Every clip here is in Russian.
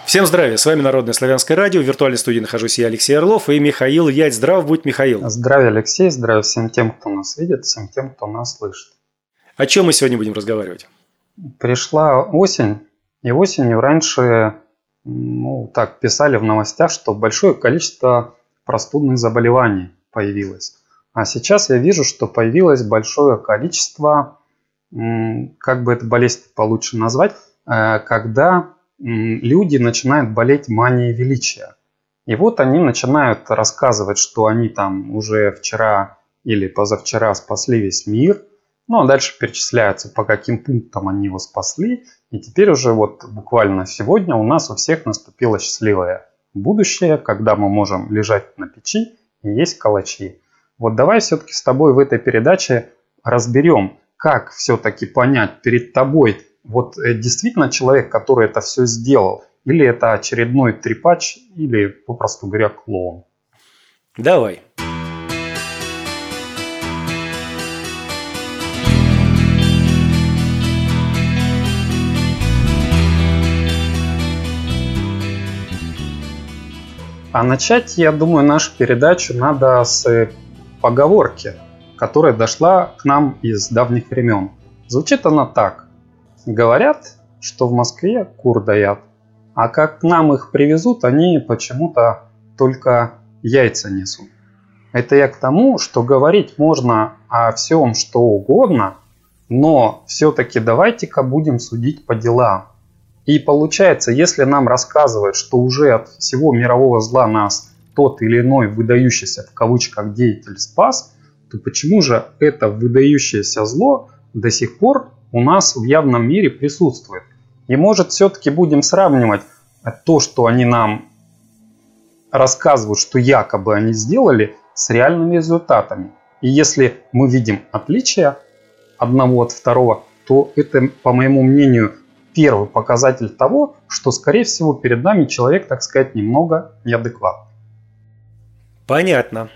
Всем здравия, с вами Народное славянское радио, в виртуальной студии нахожусь я, Алексей Орлов, и Михаил Ять. Здрав будь, Михаил. Здравия, Алексей, здравия всем тем, кто нас видит, всем тем, кто нас слышит. О чем мы сегодня будем разговаривать? Пришла осень, и осенью раньше так писали в новостях, что большое количество простудных заболеваний появилось. А сейчас я вижу, что появилось большое количество, как бы эту болезнь получше назвать, когда люди начинают болеть манией величия. И вот они начинают рассказывать, что они там уже вчера или позавчера спасли весь мир. Ну а дальше перечисляются, по каким пунктам они его спасли. И теперь уже вот буквально сегодня у нас у всех наступило счастливое будущее, когда мы можем лежать на печи и есть калачи. Вот давай все-таки с тобой в этой передаче разберем, как все-таки понять перед тобой, вот действительно человек, который это все сделал, или это очередной трепач, или, попросту говоря, клоун? Давай. А начать, я думаю, нашу передачу надо с поговорки, которая дошла к нам из давних времен. Звучит она так. Говорят, что в Москве кур доят, а как к нам их привезут, они почему-то только яйца несут. Это я к тому, что говорить можно о всем, что угодно, но все-таки давайте-ка будем судить по делам. И получается, если нам рассказывают, что уже от всего мирового зла нас тот или иной выдающийся в кавычках деятель спас, то почему же это выдающееся зло до сих пор у нас в явном мире присутствует? И может все-таки будем сравнивать то, что они нам рассказывают, что якобы они сделали, с реальными результатами. И если мы видим отличия одного от второго, то это, по моему мнению, первый показатель того, что, скорее всего, перед нами человек, так сказать, немного неадекватный. Понятно.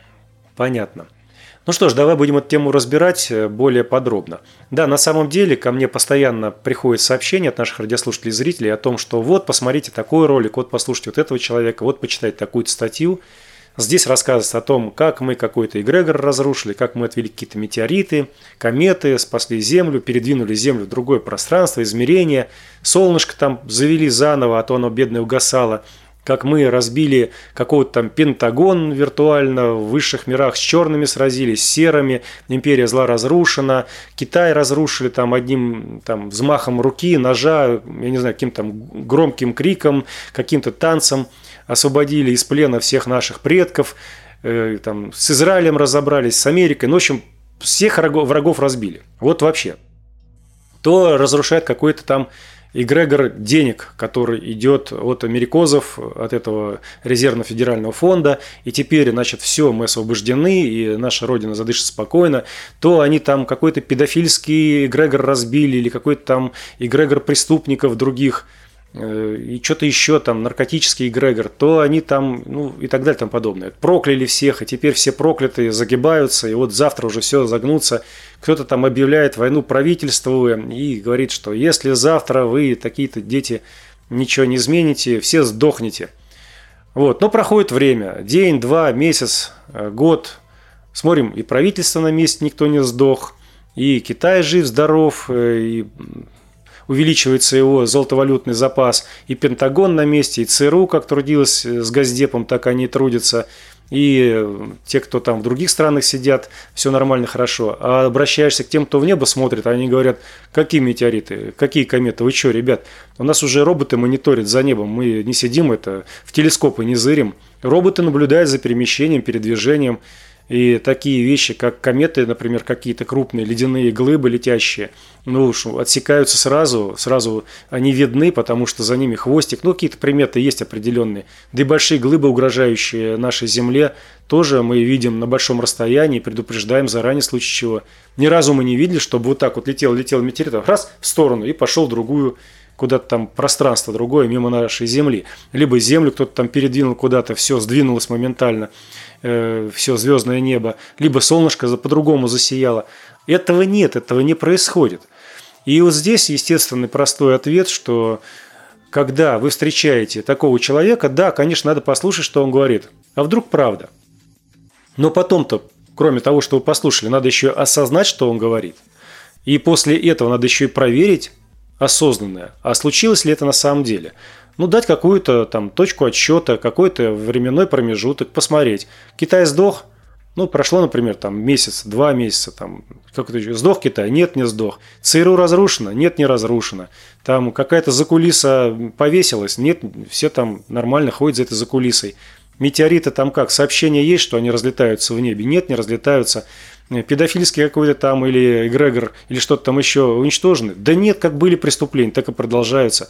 Ну что ж, давай будем эту тему разбирать более подробно. Да, на самом деле ко мне постоянно приходят сообщения от наших радиослушателей и зрителей о том, что вот посмотрите такой ролик, вот послушайте вот этого человека, вот почитайте такую-то статью. Здесь рассказывается о том, как мы какой-то эгрегор разрушили, как мы отвели какие-то метеориты, кометы, спасли Землю, передвинули Землю в другое пространство, измерение, солнышко там завели заново, а то оно бедное угасало. Как мы разбили какой-то там Пентагон виртуально, в высших мирах с черными сразились, с серыми, империя зла разрушена, Китай разрушили там одним там взмахом руки, ножа, я не знаю, каким-то там громким криком, каким-то танцем освободили из плена всех наших предков, там, с Израилем разобрались, с Америкой, ну, в общем, всех врагов разбили. Вот вообще. То разрушает какой-то там эгрегор денег, который идет от америкосов, от этого резервно-федерального фонда, и теперь, значит, все, мы освобождены, и наша родина задышит спокойно, то они там какой-то педофильский эгрегор разбили, или какой-то там эгрегор преступников других, и что-то еще там, наркотический эгрегор, то они там, ну и так далее, там подобное. Прокляли всех, и теперь все проклятые загибаются, и вот завтра уже все загнутся. Кто-то там объявляет войну правительству и говорит, что если завтра вы, такие-то дети, ничего не измените, все сдохнете. Вот, но проходит время, день, два, месяц, год, смотрим, и правительство на месте, никто не сдох, и Китай жив-здоров, и увеличивается его золотовалютный запас, и Пентагон на месте, и ЦРУ, как трудилось с Госдепом, так они и трудятся, и те, кто там в других странах сидят, все нормально, хорошо. А обращаешься к тем, кто в небо смотрит, они говорят, какие метеориты, какие кометы, вы что, ребят, у нас уже роботы мониторят за небом, мы не сидим это, в телескопы не зырим, роботы наблюдают за перемещением, передвижением. И такие вещи, как кометы, например, какие-то крупные ледяные глыбы летящие, ну уж отсекаются сразу они видны, потому что за ними хвостик, ну какие-то приметы есть определенные. Да и большие глыбы, угрожающие нашей Земле, тоже мы видим на большом расстоянии, предупреждаем заранее, в случае чего. Ни разу мы не видели, чтобы вот так вот летел метеорит, раз в сторону и пошел в другую, куда-то там пространство другое мимо нашей Земли. Либо Землю кто-то там передвинул куда-то, все сдвинулось моментально. Все звездное небо, либо солнышко по-другому засияло. Этого нет, этого не происходит. И вот здесь естественный простой ответ, что когда вы встречаете такого человека, да, конечно, надо послушать, что он говорит. А вдруг правда? Но потом-то, кроме того, что вы послушали, надо еще осознать, что он говорит. И после этого надо еще и проверить осознанное, а случилось ли это на самом деле. Ну, дать какую-то там точку отсчета, какой-то временной промежуток, посмотреть. Китай сдох, ну, прошло, например, там месяц, 2 месяца, там, как-то еще, сдох Китай? Нет, не сдох. ЦРУ разрушено? Нет, не разрушено. Там какая-то закулиса повесилась? Нет, все там нормально ходят за этой закулисой. Метеориты там как? Сообщения есть, что они разлетаются в небе? Нет, не разлетаются. Педофильский какой-то там или эгрегор, или что-то там еще уничтожены? Да нет, как были преступления, так и продолжаются.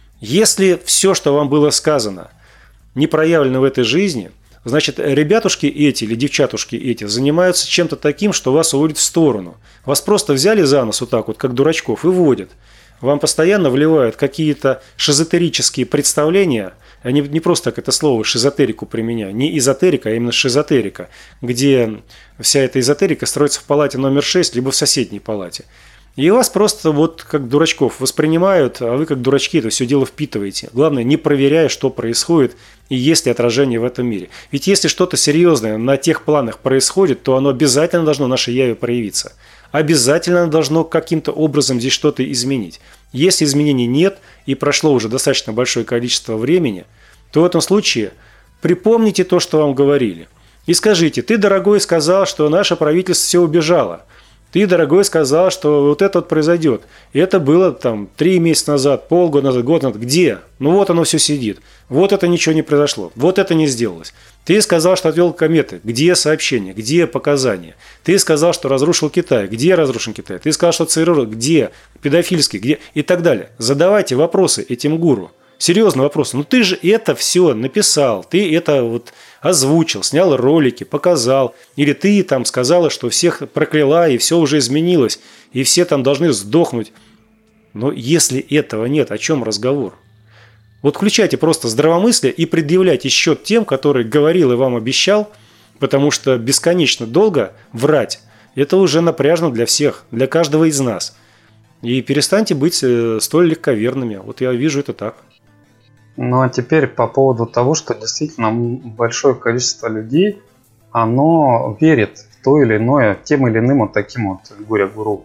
Если все, что вам было сказано, не проявлено в этой жизни, значит, ребятушки эти или девчатушки эти занимаются чем-то таким, что вас уводит в сторону. Вас просто взяли за нос вот так вот, как дурачков, и водят. Вам постоянно вливают какие-то шизотерические представления. Они не просто так это слово шизотерику применяют, не эзотерика, а именно шизотерика, где вся эта эзотерика строится в палате номер 6, либо в соседней палате. И вас просто вот как дурачков воспринимают, а вы как дурачки это все дело впитываете. Главное, не проверяя, что происходит и есть ли отражение в этом мире. Ведь если что-то серьезное на тех планах происходит, то оно обязательно должно в нашей яве проявиться. Обязательно должно каким-то образом здесь что-то изменить. Если изменений нет и прошло уже достаточно большое количество времени, то в этом случае припомните то, что вам говорили. И скажите: ты, дорогой, сказал, что наше правительство все убежало. Ты, дорогой, сказал, что вот это вот произойдет. И это было там 3 месяца назад, полгода назад, год назад. Где? Ну вот оно все сидит. Вот это ничего не произошло. Вот это не сделалось. Ты сказал, что отвел кометы. Где сообщения? Где показания? Ты сказал, что разрушил Китай. Где разрушен Китай? Ты сказал, что ЦРУ. Где? Педофильский. Где? И так далее. Задавайте вопросы этим гуру. Серьезные вопросы. Ну ты же это все написал. Ты это вот озвучил, снял ролики, показал. Или ты там сказала, что всех прокляла и все уже изменилось. И все там должны сдохнуть. Но если этого нет, о чем разговор? Вот включайте просто здравомыслие и предъявляйте счет тем, который говорил и вам обещал, потому что бесконечно долго врать – это уже напряжно для всех, для каждого из нас. И перестаньте быть столь легковерными. Вот я вижу это так. Ну а теперь по поводу того, что действительно большое количество людей, оно верит в то или иное, тем или иным вот таким вот горе-гуру.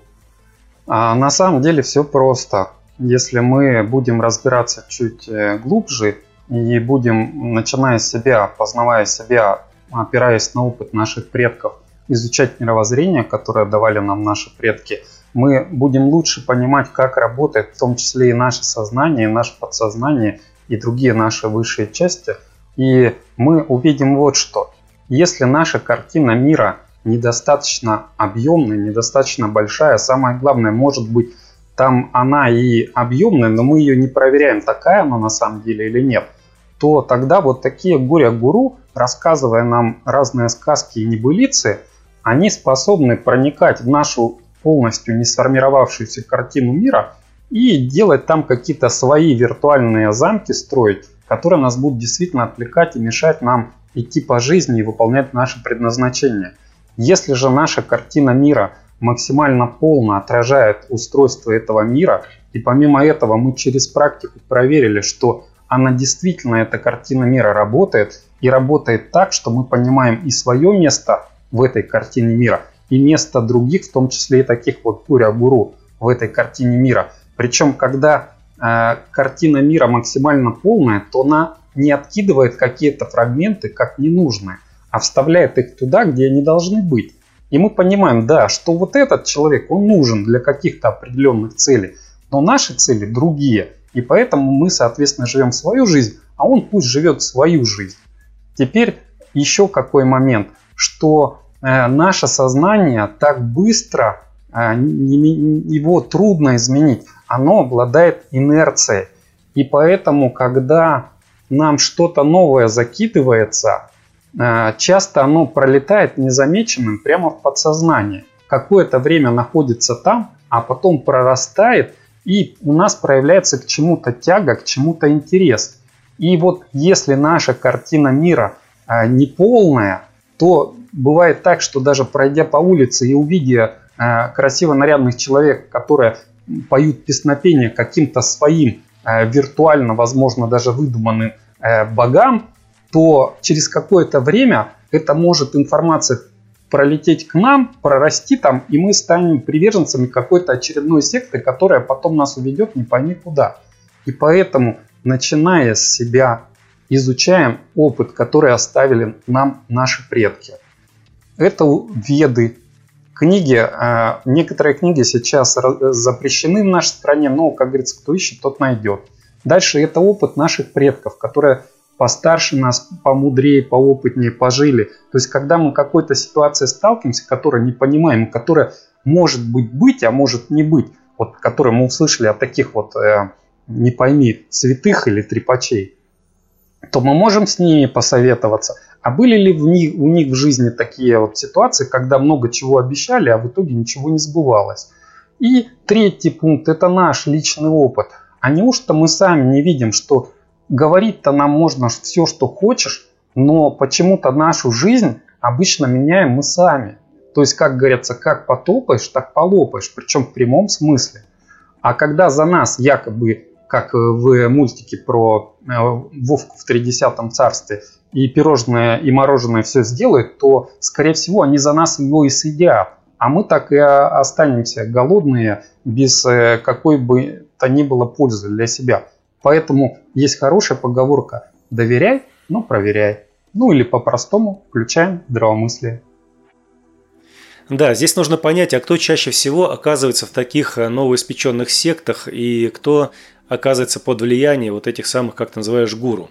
А на самом деле все просто. Если мы будем разбираться чуть глубже и будем, начиная с себя, познавая себя, опираясь на опыт наших предков, изучать мировоззрение, которое давали нам наши предки, мы будем лучше понимать, как работает в том числе и наше сознание, и наше подсознание, и другие наши высшие части. И мы увидим вот что. Если наша картина мира недостаточно объемная, недостаточно большая, самое главное, может быть, там она и объемная, но мы ее не проверяем, такая она на самом деле или нет, то тогда вот такие горе-гуру, рассказывая нам разные сказки и небылицы, они способны проникать в нашу полностью не сформировавшуюся картину мира и делать там какие-то свои виртуальные замки строить, которые нас будут действительно отвлекать и мешать нам идти по жизни и выполнять наше предназначение. Если же наша картина мира максимально полно отражает устройство этого мира, и помимо этого мы через практику проверили, что она действительно, эта картина мира работает, и работает так, что мы понимаем и свое место в этой картине мира, и место других, в том числе и таких вот гуру в этой картине мира. Причем, когда картина мира максимально полная, то она не откидывает какие-то фрагменты как ненужные, а вставляет их туда, где они должны быть. И мы понимаем, да, что вот этот человек, он нужен для каких-то определенных целей, но наши цели другие. И поэтому мы, соответственно, живем свою жизнь, а он пусть живет свою жизнь. Теперь еще какой момент, что наше сознание так быстро, его трудно изменить, оно обладает инерцией. И поэтому, когда нам что-то новое закидывается, часто оно пролетает незамеченным прямо в подсознании. Какое-то время находится там, а потом прорастает, и у нас проявляется к чему-то тяга, к чему-то интерес. И вот если наша картина мира неполная, то бывает так, что даже пройдя по улице и увидя красиво нарядных человек, которые поют песнопения каким-то своим виртуально, возможно, даже выдуманным богам, то через какое-то время эта может информация пролететь к нам, прорасти там, и мы станем приверженцами какой-то очередной секты, которая потом нас уведет не пойми куда. И поэтому, начиная с себя, изучаем опыт, который оставили нам наши предки. Это Веды. Книги, некоторые книги сейчас запрещены в нашей стране, но, как говорится, кто ищет, тот найдет. Дальше это опыт наших предков, которые постарше нас, помудрее, поопытнее пожили. То есть, когда мы в какой-то ситуации сталкиваемся, которую не понимаем, которая может быть, а может не быть, вот, которую мы услышали от таких вот, не пойми, святых или трепачей, то мы можем с ними посоветоваться. А были ли у них в жизни такие вот ситуации, когда много чего обещали, а в итоге ничего не сбывалось? И третий пункт – это наш личный опыт. А неужто мы сами не видим, что говорить-то нам можно все, что хочешь, но почему-то нашу жизнь обычно меняем мы сами. То есть, как говорится, как потопаешь, так полопаешь, причем в прямом смысле. А когда за нас якобы, как в мультике про Вовку в 30-м царстве, и пирожное, и мороженое все сделают, то, скорее всего, они за нас его и съедят. А мы так и останемся голодные, без какой бы то ни было пользы для себя. Поэтому есть хорошая поговорка: доверяй, но проверяй. Ну или по-простому, включаем здравомыслие. Да, здесь нужно понять, а кто чаще всего оказывается в таких новоиспеченных сектах и кто оказывается под влиянием вот этих самых, как ты называешь, гуру.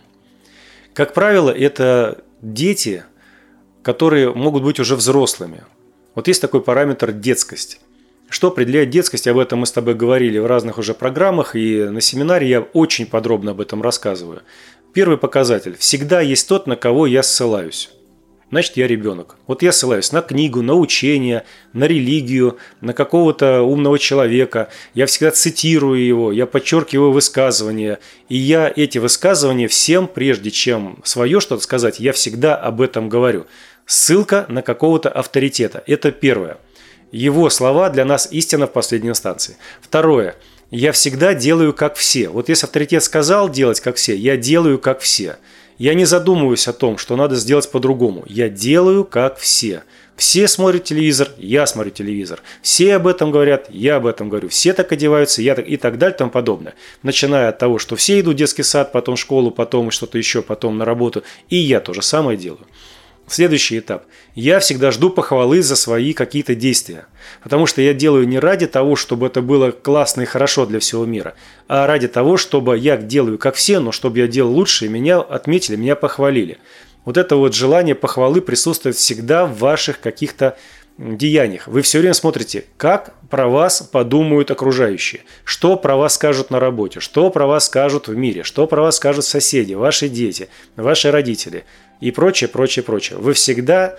Как правило, это дети, которые могут быть уже взрослыми. Вот есть такой параметр детскость. Что определяет детскость, об этом мы с тобой говорили в разных уже программах, и на семинаре я очень подробно об этом рассказываю. Первый показатель. Всегда есть тот, на кого я ссылаюсь. Значит, я ребенок. Вот я ссылаюсь на книгу, на учение, на религию, на какого-то умного человека. Я всегда цитирую его, я подчеркиваю его высказывания. И я эти высказывания всем, прежде чем свое что-то сказать, я всегда об этом говорю. Ссылка на какого-то авторитета. Это первое. Его слова для нас истина в последней инстанции. Второе. Я всегда делаю как все. Вот если авторитет сказал делать как все, я делаю как все. Я не задумываюсь о том, что надо сделать по-другому. Я делаю как все. Все смотрят телевизор, я смотрю телевизор. Все об этом говорят, я об этом говорю. Все так одеваются, я так и так далее и тому подобное. Начиная от того, что все идут в детский сад, потом в школу, потом что-то еще, потом на работу. И я то же самое делаю. Следующий этап. Я всегда жду похвалы за свои какие-то действия. Потому что я делаю не ради того, чтобы это было классно и хорошо для всего мира, а ради того, чтобы я делаю как все, но чтобы я делал лучше, и меня отметили, меня похвалили. Вот это вот желание похвалы присутствует всегда в ваших каких-то деяниях. Вы все время смотрите, как про вас подумают окружающие, что про вас скажут на работе, что про вас скажут в мире, что про вас скажут соседи, ваши дети, ваши родители и прочее, прочее, прочее. Вы всегда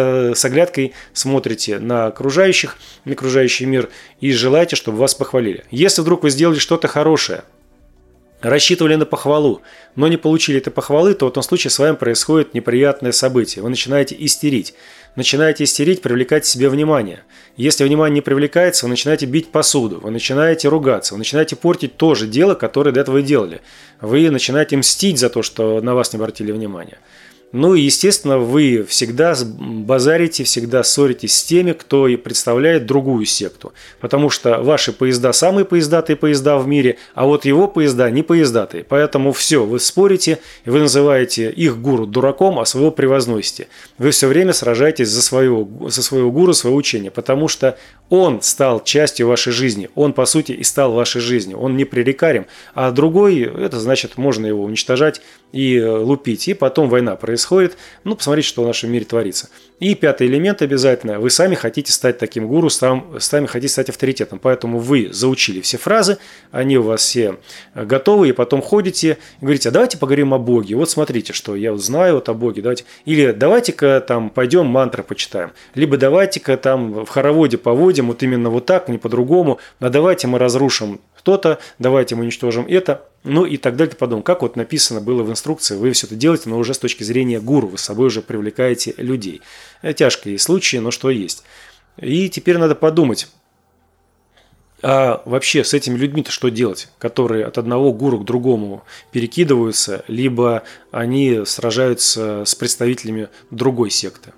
с оглядкой смотрите на окружающих, на окружающий мир и желаете, чтобы вас похвалили. Если вдруг вы сделали что-то хорошее, рассчитывали на похвалу, но не получили этой похвалы, то в этом случае с вами происходит неприятное событие. Вы начинаете истерить. Начинаете истерить, привлекать к себе внимание. Если внимание не привлекается, вы начинаете бить посуду, вы начинаете ругаться, вы начинаете портить то же дело, которое до этого вы делали. Вы начинаете мстить за то, что на вас не обратили внимания. Ну и, естественно, вы всегда базарите, всегда ссоритесь с теми, кто и представляет другую секту. Потому что ваши поезда самые поездатые поезда в мире, а вот его поезда не поездатые. Поэтому все, вы спорите, вы называете их гуру дураком, а своего превозносите. Вы все время сражаетесь за своего гуру, своего учения, потому что он стал частью вашей жизни. Он, по сути, и стал вашей жизнью. Он не пререкаем, а другой, это значит, можно его уничтожать и лупить. И потом война происходит. Ну, посмотрите, что в нашем мире творится. И пятый элемент обязательно. Вы сами хотите стать таким гуру, сами хотите стать авторитетом. Поэтому вы заучили все фразы, они у вас все готовы, и потом ходите и говорите, а давайте поговорим о Боге. Вот смотрите, что я знаю вот о Боге. Давайте. Или давайте-ка там пойдем мантры почитаем. Либо давайте-ка там в хороводе поводим, вот именно вот так, не по-другому. А давайте мы разрушим то-то, давайте мы уничтожим это. Ну и так далее, потом, как вот написано было в инструкции, вы все это делаете, но уже с точки зрения гуру, вы с собой уже привлекаете людей. Тяжкие случаи, но что есть. И теперь надо подумать, А вообще с этими людьми-то что делать, которые от одного гуру к другому перекидываются, либо они сражаются с представителями другой секты?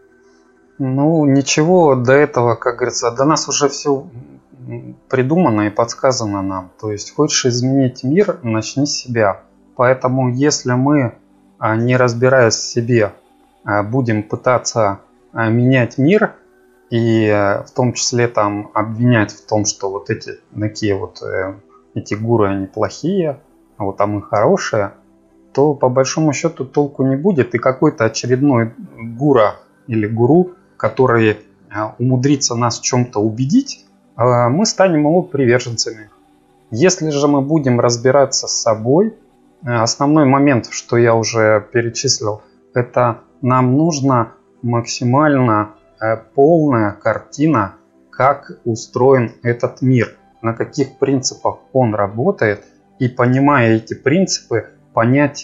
Ну, ничего до этого, как говорится, до нас уже все придумано и подсказано нам. То есть, хочешь изменить мир, начни с себя. Поэтому, если мы, не разбираясь в себе, будем пытаться менять мир, и в том числе там обвинять в том, что вот эти такие вот эти гуру, они плохие, а вот там мы хорошие, то по большому счету толку не будет. И какой-то очередной гура или гуру, который умудрится нас в чем-то убедить, мы станем его приверженцами. Если же мы будем разбираться с собой, основной момент, что я уже перечислил, это нам нужно максимально полная картина, как устроен этот мир, на каких принципах он работает, и понимая эти принципы, понять,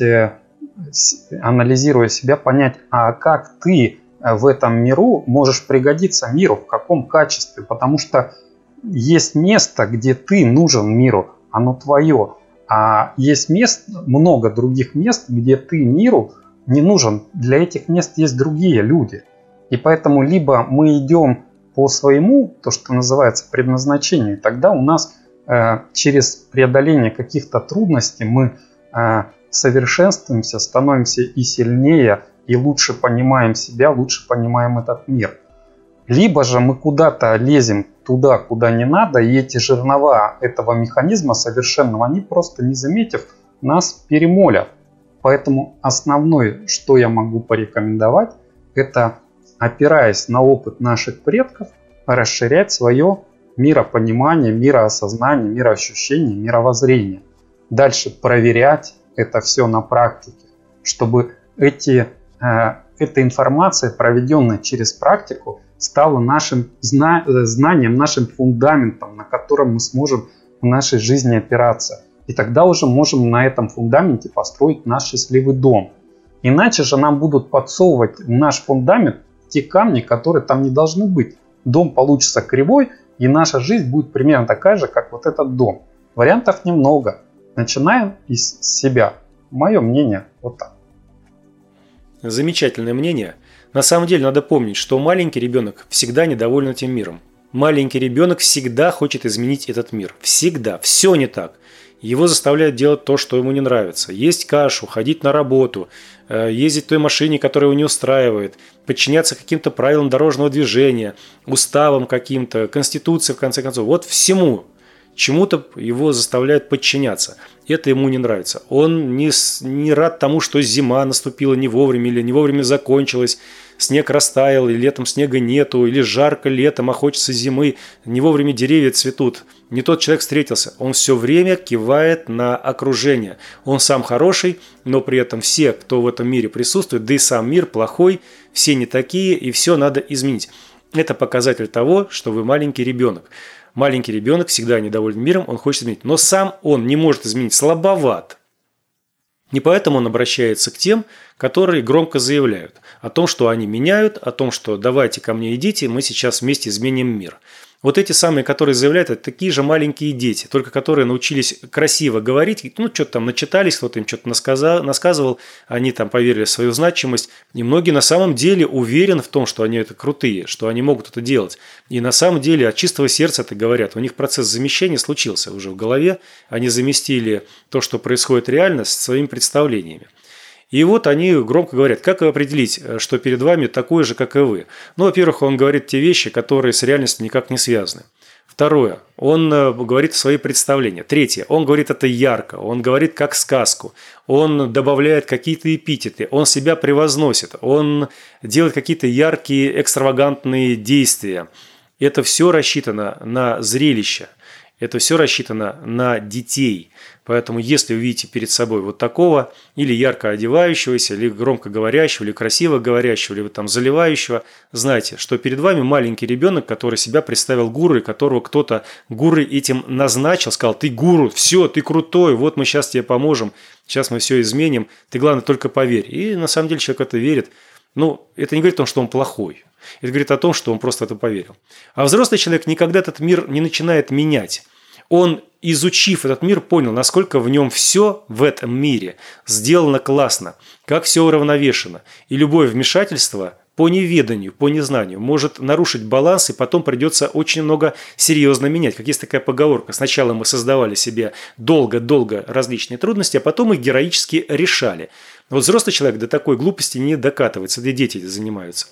анализируя себя, понять, а как ты в этом миру можешь пригодиться миру, в каком качестве, потому что есть место, где ты нужен миру, оно твое, а есть много других мест, где ты миру не нужен, для этих мест есть другие люди. И поэтому либо мы идем по своему, то, что называется, предназначению, и тогда у нас через преодоление каких-то трудностей мы совершенствуемся, становимся и сильнее, и лучше понимаем себя, лучше понимаем этот мир. Либо же мы куда-то лезем туда, куда не надо, и эти жернова этого механизма совершенного, они просто не заметив, нас перемолят. Поэтому основное, что я могу порекомендовать, это, опираясь на опыт наших предков, расширять свое миропонимание, мироосознание, мироощущение, мировоззрение. Дальше проверять это все на практике, чтобы эта информация, проведенная через практику, стала нашим знанием, нашим фундаментом, на котором мы сможем в нашей жизни опираться. И тогда уже можем на этом фундаменте построить наш счастливый дом. Иначе же нам будут подсовывать в наш фундамент те камни, которые там не должны быть. Дом получится кривой, и наша жизнь будет примерно такая же, как вот этот дом. Вариантов немного. Начинаем с себя. Мое мнение вот так. Замечательное мнение. На самом деле надо помнить, что маленький ребенок всегда недоволен этим миром. Маленький ребенок всегда хочет изменить этот мир. Всегда. Все не так. Его заставляют делать то, что ему не нравится. Есть кашу, ходить на работу, ездить в той машине, которая его не устраивает, подчиняться каким-то правилам дорожного движения, уставам каким-то, конституции, в конце концов. Вот всему. Чему-то его заставляют подчиняться. Это ему не нравится. Он не рад тому, что зима наступила не вовремя или не вовремя закончилась, снег растаял, и летом снега нету, или жарко летом, а хочется зимы, не вовремя деревья цветут. Не тот человек встретился. Он все время кивает на окружение. Он сам хороший, но при этом все, кто в этом мире присутствует, да и сам мир плохой, все не такие, и все надо изменить. Это показатель того, что вы маленький ребенок. Маленький ребенок всегда недоволен миром, он хочет изменить. Но сам он не может изменить, слабоват. И поэтому он обращается к тем, которые громко заявляют о том, что они меняют, о том, что давайте ко мне идите, мы сейчас вместе изменим мир. Вот эти самые, которые заявляют, это такие же маленькие дети, только которые научились красиво говорить, ну, что-то там начитались, кто-то им что-то насказывал, они там поверили в свою значимость. И многие на самом деле уверены в том, что они это крутые, что они могут это делать. И на самом деле от чистого сердца это говорят. У них процесс замещения случился уже в голове, они заместили то, что происходит реально, с своими представлениями. И вот они громко говорят, как определить, что перед вами такой же, как и вы. Ну, во-первых, он говорит те вещи, которые с реальностью никак не связаны. Второе, он говорит свои представления. Третье, он говорит это ярко, он говорит как сказку, он добавляет какие-то эпитеты, он себя превозносит, он делает какие-то яркие, экстравагантные действия. Это все рассчитано на зрелище, это все рассчитано на детей. Поэтому, если вы видите перед собой вот такого, или ярко одевающегося, или громко говорящего, или красиво говорящего, или там заливающего, знайте, что перед вами маленький ребенок, который себя представил гуру, и которого кто-то гуру этим назначил, сказал, ты гуру, все, ты крутой, вот мы сейчас тебе поможем, сейчас мы все изменим, ты, главное, только поверь. И на самом деле человек это верит. Ну, это не говорит о том, что он плохой. Это говорит о том, что он просто в это поверил. А взрослый человек никогда этот мир не начинает менять. Он, изучив этот мир, понял, насколько в нем все в этом мире сделано классно, как все уравновешено. И любое вмешательство по неведанию, по незнанию может нарушить баланс, и потом придется очень много серьезно менять. Как есть такая поговорка: сначала мы создавали себе долго-долго различные трудности, а потом их героически решали. Вот взрослый человек до такой глупости не докатывается, где дети занимаются.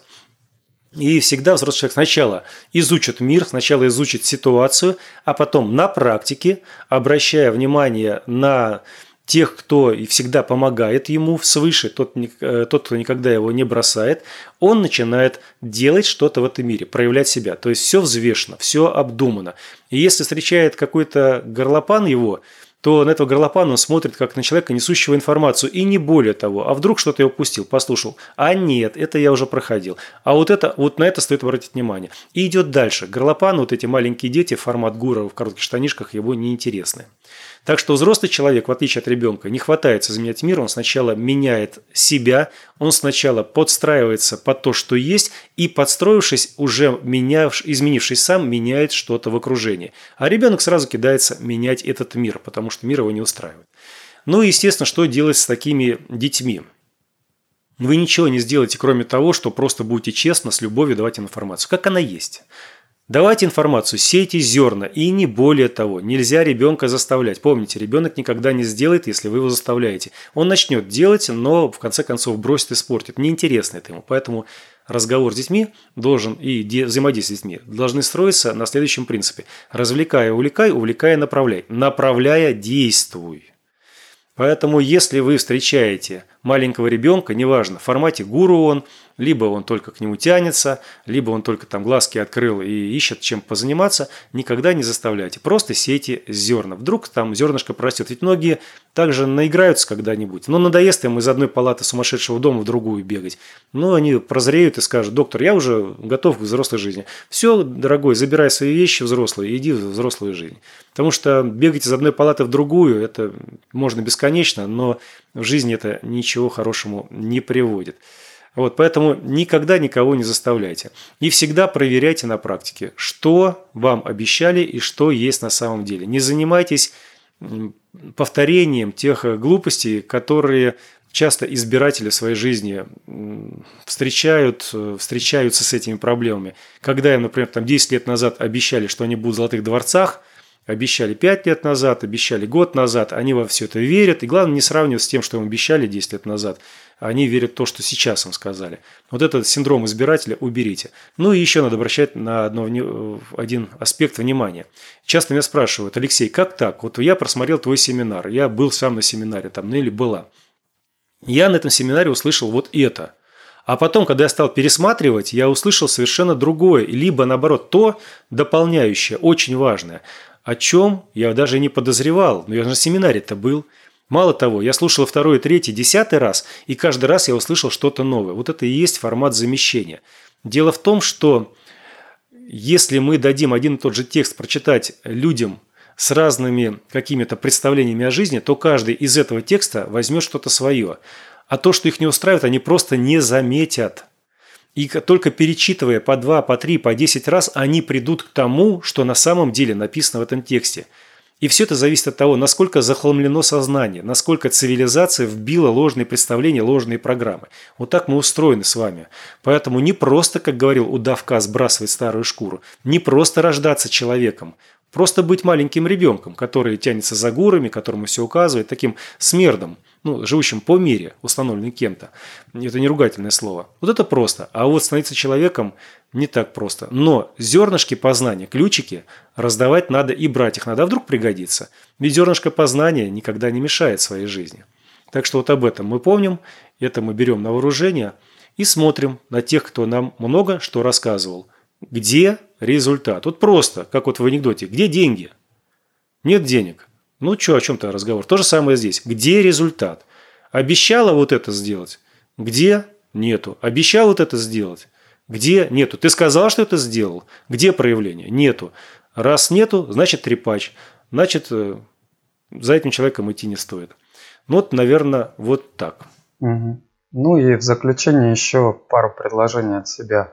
И всегда взрослый человек сначала изучит мир, сначала изучит ситуацию, а потом на практике, обращая внимание на тех, кто и всегда помогает ему свыше, тот, кто никогда его не бросает, он начинает делать что-то в этом мире, проявлять себя. То есть все взвешено, все обдумано. И если встречает какой-то горлопан его, то на этого горлопана он смотрит как на человека, несущего информацию, и не более того. А вдруг что-то я упустил, послушал. А нет, это я уже проходил. А вот на это стоит обратить внимание. И идет дальше. Горлопаны, вот эти маленькие дети, формат Гурова в коротких штанишках, его неинтересны. Так что взрослый человек, в отличие от ребенка, не хватается изменять мир, он сначала меняет себя, он сначала подстраивается под то, что есть, и, подстроившись, уже изменившись сам, меняет что-то в окружении. А ребенок сразу кидается менять этот мир, потому что мир его не устраивает. Ну и, естественно, что делать с такими детьми? Вы ничего не сделаете, кроме того, что просто будете честно, с любовью давать информацию, как она есть. Давайте информацию, сейте зерна, и не более того. Нельзя ребенка заставлять. Помните, ребенок никогда не сделает, если вы его заставляете. Он начнет делать, но в конце концов бросит, испортит. Неинтересно это ему. Поэтому разговор с детьми должен и взаимодействие с детьми должны строиться на следующем принципе. Развлекая, увлекай, увлекая, направляй. Направляя, действуй. Поэтому, если вы встречаете маленького ребенка, неважно, в формате гуру он, либо он только к нему тянется, либо он только там глазки открыл и ищет чем позаниматься, никогда не заставляйте. Просто сейте зерна. Вдруг там зернышко прорастет. Ведь многие также наиграются когда-нибудь. Но надоест им из одной палаты сумасшедшего дома в другую бегать. Но они прозреют и скажут: доктор, я уже готов к взрослой жизни. Все, дорогой, забирай свои вещи взрослые и иди в взрослую жизнь. Потому что бегать из одной палаты в другую, это можно бесконечно, но в жизни это ничего хорошему не приводит. Вот, поэтому никогда никого не заставляйте. И всегда проверяйте на практике, что вам обещали и что есть на самом деле. Не занимайтесь повторением тех глупостей, которые часто избиратели в своей жизни встречаются с этими проблемами. Когда им, например, 10 лет назад обещали, что они будут в золотых дворцах, обещали 5 лет назад, обещали год назад, они во все это верят. И главное, не сравнивать с тем, что им обещали 10 лет назад. Они верят в то, что сейчас им сказали. Вот этот синдром избирателя уберите. Ну и еще надо обращать на один аспект внимания. Часто меня спрашивают: Алексей, как так? Вот я просмотрел твой семинар, я был сам на семинаре, или была. Я на этом семинаре услышал вот это. А потом, когда я стал пересматривать, я услышал совершенно другое. Либо, наоборот, то дополняющее, очень важное, о чем я даже не подозревал. Но я же на семинаре-то был. Мало того, я слушал 2-й, 3-й, 10-й раз, и каждый раз я услышал что-то новое. Вот это и есть формат замещения. Дело в том, что если мы дадим один и тот же текст прочитать людям с разными какими-то представлениями о жизни, то каждый из этого текста возьмет что-то свое. А то, что их не устраивает, они просто не заметят. И только перечитывая по 2, по 3, по 10 раз, они придут к тому, что на самом деле написано в этом тексте. И все это зависит от того, насколько захламлено сознание, насколько цивилизация вбила ложные представления, ложные программы. Вот так мы устроены с вами. Поэтому не просто, как говорил удавка, сбрасывать старую шкуру, не просто рождаться человеком, просто быть маленьким ребенком, который тянется за гурами, которому все указывает, таким смердом, живущим по мере, установленным кем-то. Это не ругательное слово. Вот это просто. А вот становиться человеком не так просто. Но зернышки познания, ключики раздавать надо и брать их надо. А вдруг пригодится? Ведь зернышко познания никогда не мешает своей жизни. Так что вот об этом мы помним, это мы берем на вооружение и смотрим на тех, кто нам много что рассказывал. Где результат? Вот просто, как вот в анекдоте. Где деньги? Нет денег. О чем-то разговор. То же самое здесь. Где результат? Обещала вот это сделать? Где? Нету. Обещал вот это сделать? Где? Нету. Ты сказал, что это сделал? Где проявление? Нету. Раз нету, значит трепач. Значит, за этим человеком идти не стоит. Наверное, вот так. Угу. И в заключение еще пару предложений от себя.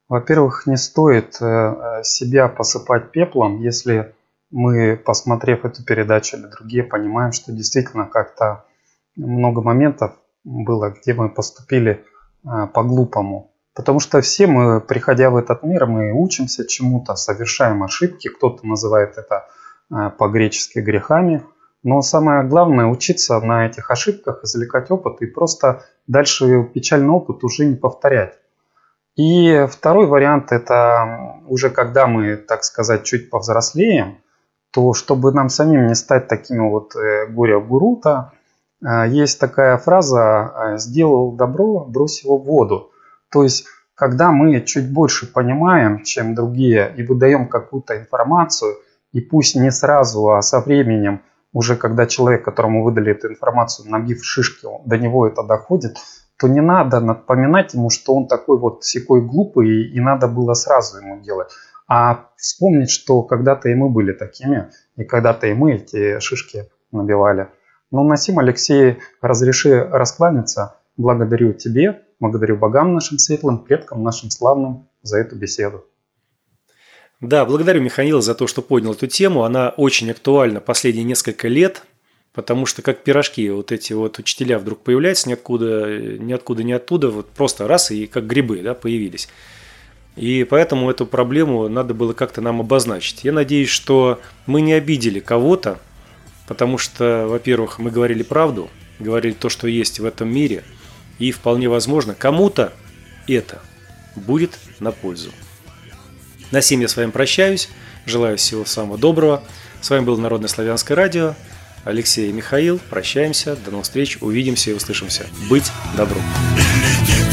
Во-первых, не стоит себя посыпать пеплом, если мы, посмотрев эту передачу или другие, понимаем, что действительно как-то много моментов было, где мы поступили по-глупому. Потому что все мы, приходя в этот мир, мы учимся чему-то, совершаем ошибки, кто-то называет это по-гречески грехами. Но самое главное учиться на этих ошибках, извлекать опыт и просто дальше печальный опыт уже не повторять. И второй вариант – это уже когда мы, так сказать, чуть повзрослеем, то чтобы нам самим не стать такими вот горе-гурута, есть такая фраза «сделал добро, брось его в воду». То есть, когда мы чуть больше понимаем, чем другие, и выдаем какую-то информацию, и пусть не сразу, а со временем, уже когда человек, которому выдали эту информацию, набив шишки, до него это доходит, то не надо напоминать ему, что он такой вот сякой глупый, и надо было сразу ему делать. А вспомнить, что когда-то и мы были такими, и когда-то и мы эти шишки набивали. Ну, Насим, Алексей, разреши раскланяться. Благодарю тебе, благодарю богам нашим светлым, предкам нашим славным за эту беседу. Да, благодарю Михаила за то, что поднял эту тему. Она очень актуальна последние несколько лет, потому что как пирожки, вот эти вот учителя вдруг появляются ни оттуда, вот просто раз и как грибы, да, появились. И поэтому эту проблему надо было как-то нам обозначить. Я надеюсь, что мы не обидели кого-то, потому что, во-первых, мы говорили правду, говорили то, что есть в этом мире, и вполне возможно, кому-то это будет на пользу. На сим я с вами прощаюсь, желаю всего самого доброго. С вами было Народное славянское радио, Алексей и Михаил. Прощаемся, до новых встреч, увидимся и услышимся. Быть добром!